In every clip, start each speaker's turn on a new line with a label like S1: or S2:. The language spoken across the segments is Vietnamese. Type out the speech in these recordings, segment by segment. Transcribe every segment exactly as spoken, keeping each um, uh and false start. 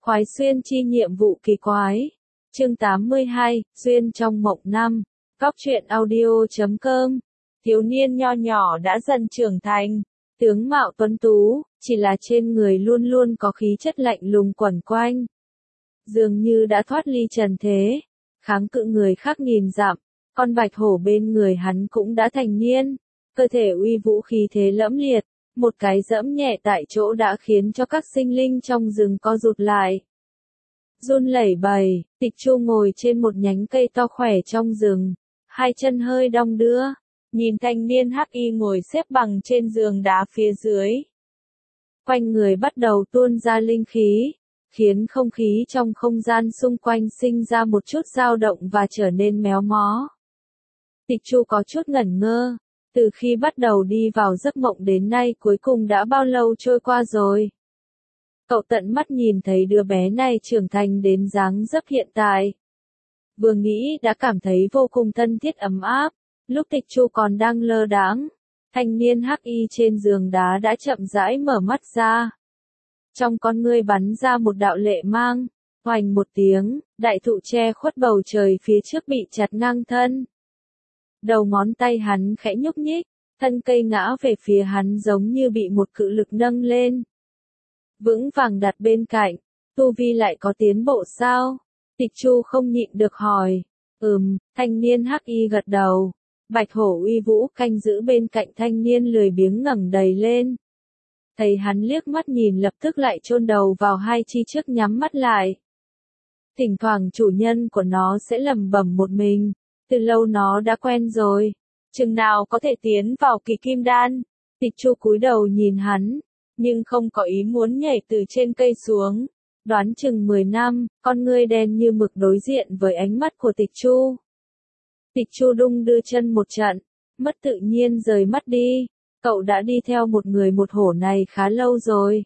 S1: Khoái xuyên chi nhiệm vụ kỳ quái. Chương tám mươi hai, Duyên trong mộng năm. Góc truyện audio chấm com. Thiếu niên nho nhỏ đã dần trưởng thành, tướng mạo tuấn tú, chỉ là trên người luôn luôn có khí chất lạnh lùng quẩn quanh. Dường như đã thoát ly trần thế, kháng cự người khác nghìn dặm, con bạch hổ bên người hắn cũng đã thành niên, cơ thể uy vũ khí thế lẫm liệt, một cái giẫm nhẹ tại chỗ đã khiến cho các sinh linh trong rừng co rụt lại. Run lẩy bẩy, Tịch Chu ngồi trên một nhánh cây to khỏe trong rừng, hai chân hơi đong đưa, nhìn thanh niên hắc y ngồi xếp bằng trên giường đá phía dưới. Quanh người bắt đầu tuôn ra linh khí, khiến không khí trong không gian xung quanh sinh ra một chút dao động và trở nên méo mó. Tịch Chu có chút ngẩn ngơ, từ khi bắt đầu đi vào giấc mộng đến nay cuối cùng đã bao lâu trôi qua rồi. Cậu tận mắt nhìn thấy đứa bé này trưởng thành đến dáng dấp hiện tại. Vừa nghĩ đã cảm thấy vô cùng thân thiết ấm áp, lúc Tịch Chu còn đang lơ đãng, thanh niên hắc y trên giường đá đã chậm rãi mở mắt ra. Trong con ngươi bắn ra một đạo lệ mang, oành một tiếng, đại thụ che khuất bầu trời phía trước bị chặt ngang thân. Đầu ngón tay hắn khẽ nhúc nhích, thân cây ngã về phía hắn giống như bị một cự lực nâng lên. Vững vàng đặt bên cạnh, tu vi lại có tiến bộ sao? Tịch Chu không nhịn được hỏi. Ừm, thanh niên hắc y gật đầu. Bạch hổ uy vũ canh giữ bên cạnh thanh niên lười biếng ngẩng đầy lên. Thấy hắn liếc mắt nhìn lập tức lại chôn đầu vào hai chi trước nhắm mắt lại. Thỉnh thoảng chủ nhân của nó sẽ lẩm bẩm một mình, từ lâu nó đã quen rồi. Chừng nào có thể tiến vào kỳ kim đan? Tịch Chu cúi đầu nhìn hắn, nhưng không có ý muốn nhảy từ trên cây xuống. Đoán chừng mười năm, con ngươi đen như mực đối diện với ánh mắt của Tịch Chu. Tịch Chu đung đưa chân một trận, mất tự nhiên rời mắt đi. Cậu đã đi theo một người một hổ này khá lâu rồi.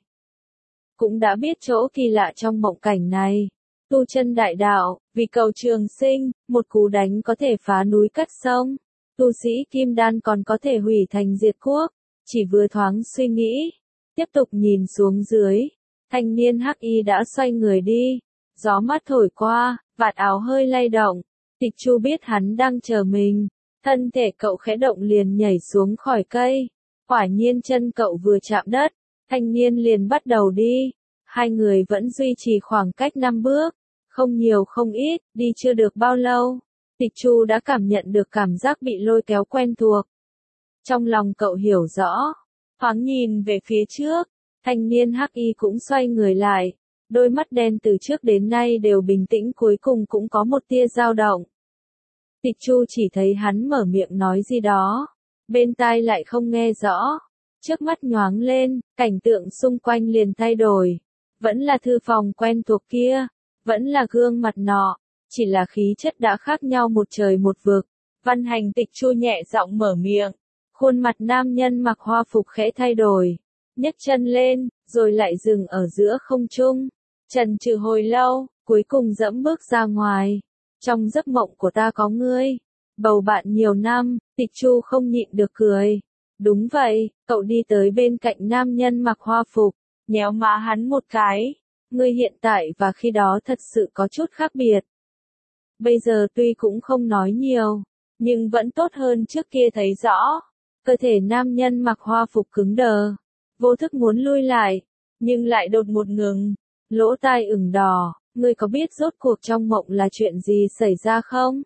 S1: Cũng đã biết chỗ kỳ lạ trong mộng cảnh này. Tu chân đại đạo, vì cầu trường sinh, một cú đánh có thể phá núi cắt sông. Tu sĩ kim đan còn có thể hủy thành diệt quốc. Chỉ vừa thoáng suy nghĩ, tiếp tục nhìn xuống dưới. Thanh niên hắc y đã xoay người đi. Gió mát thổi qua, vạt áo hơi lay động. Tịch Chu biết hắn đang chờ mình. Thân thể cậu khẽ động liền nhảy xuống khỏi cây. Quả nhiên chân cậu vừa chạm đất, thanh niên liền bắt đầu đi. Hai người vẫn duy trì khoảng cách năm bước, không nhiều không ít, đi chưa được bao lâu. Tịch Chu đã cảm nhận được cảm giác bị lôi kéo quen thuộc. Trong lòng cậu hiểu rõ, thoáng nhìn về phía trước, thanh niên hắc y cũng xoay người lại. Đôi mắt đen từ trước đến nay đều bình tĩnh cuối cùng cũng có một tia dao động. Tịch Chu chỉ thấy hắn mở miệng nói gì đó. Bên tai lại không nghe rõ, trước mắt nhoáng lên, cảnh tượng xung quanh liền thay đổi. Vẫn là thư phòng quen thuộc kia, vẫn là gương mặt nọ, chỉ là khí chất đã khác nhau một trời một vực. Văn Hành Tịch Chu nhẹ giọng mở miệng, khuôn mặt nam nhân mặc hoa phục khẽ thay đổi, nhấc chân lên, rồi lại dừng ở giữa không trung. Chần chừ hồi lâu, cuối cùng dẫm bước ra ngoài. Trong giấc mộng của ta có ngươi. Bầu bạn nhiều năm, Tịch Chu không nhịn được cười. Đúng vậy, cậu đi tới bên cạnh nam nhân mặc hoa phục, nhéo má hắn một cái. Ngươi hiện tại và khi đó thật sự có chút khác biệt. Bây giờ tuy cũng không nói nhiều, nhưng vẫn tốt hơn trước kia thấy rõ. Cơ thể nam nhân mặc hoa phục cứng đờ, vô thức muốn lui lại, nhưng lại đột một ngừng, lỗ tai ửng đỏ. Ngươi có biết rốt cuộc trong mộng là chuyện gì xảy ra không?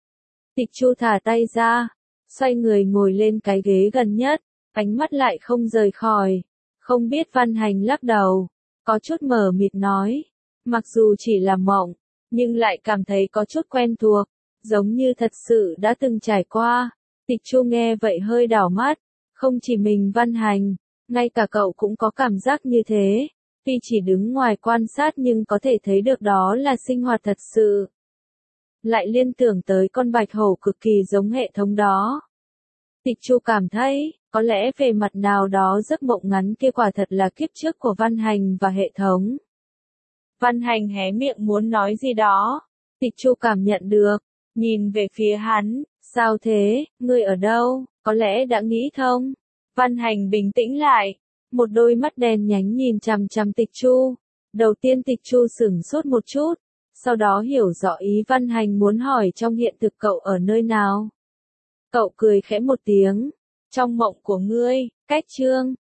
S1: Tịch Chu thả tay ra, xoay người ngồi lên cái ghế gần nhất, ánh mắt lại không rời khỏi. Không biết Văn Hành lắc đầu, có chút mờ mịt nói, mặc dù chỉ là mộng, nhưng lại cảm thấy có chút quen thuộc, giống như thật sự đã từng trải qua. Tịch Chu nghe vậy hơi đảo mắt, không chỉ mình Văn Hành, ngay cả cậu cũng có cảm giác như thế. Tuy chỉ đứng ngoài quan sát nhưng có thể thấy được đó là sinh hoạt thật sự. Lại liên tưởng tới con bạch hổ cực kỳ giống hệ thống đó. Tịch Chu cảm thấy, có lẽ về mặt nào đó giấc mộng ngắn kia quả thật là kiếp trước của Văn Hành và hệ thống. Văn Hành hé miệng muốn nói gì đó. Tịch Chu cảm nhận được, nhìn về phía hắn, sao thế, ngươi ở đâu, có lẽ đã nghĩ thông. Văn Hành bình tĩnh lại, một đôi mắt đen nhánh nhìn chằm chằm Tịch Chu, Đầu tiên Tịch Chu sửng sốt một chút, sau đó hiểu rõ ý Văn Hành muốn hỏi trong hiện thực cậu ở nơi nào. Cậu cười khẽ một tiếng, trong mộng của ngươi, cách Trương